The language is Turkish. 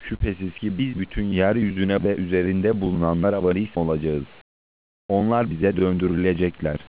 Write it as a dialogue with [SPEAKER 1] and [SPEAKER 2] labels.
[SPEAKER 1] Şüphesiz ki biz bütün yeryüzüne ve üzerinde bulunanlara varis olacağız. Onlar bize döndürülecekler.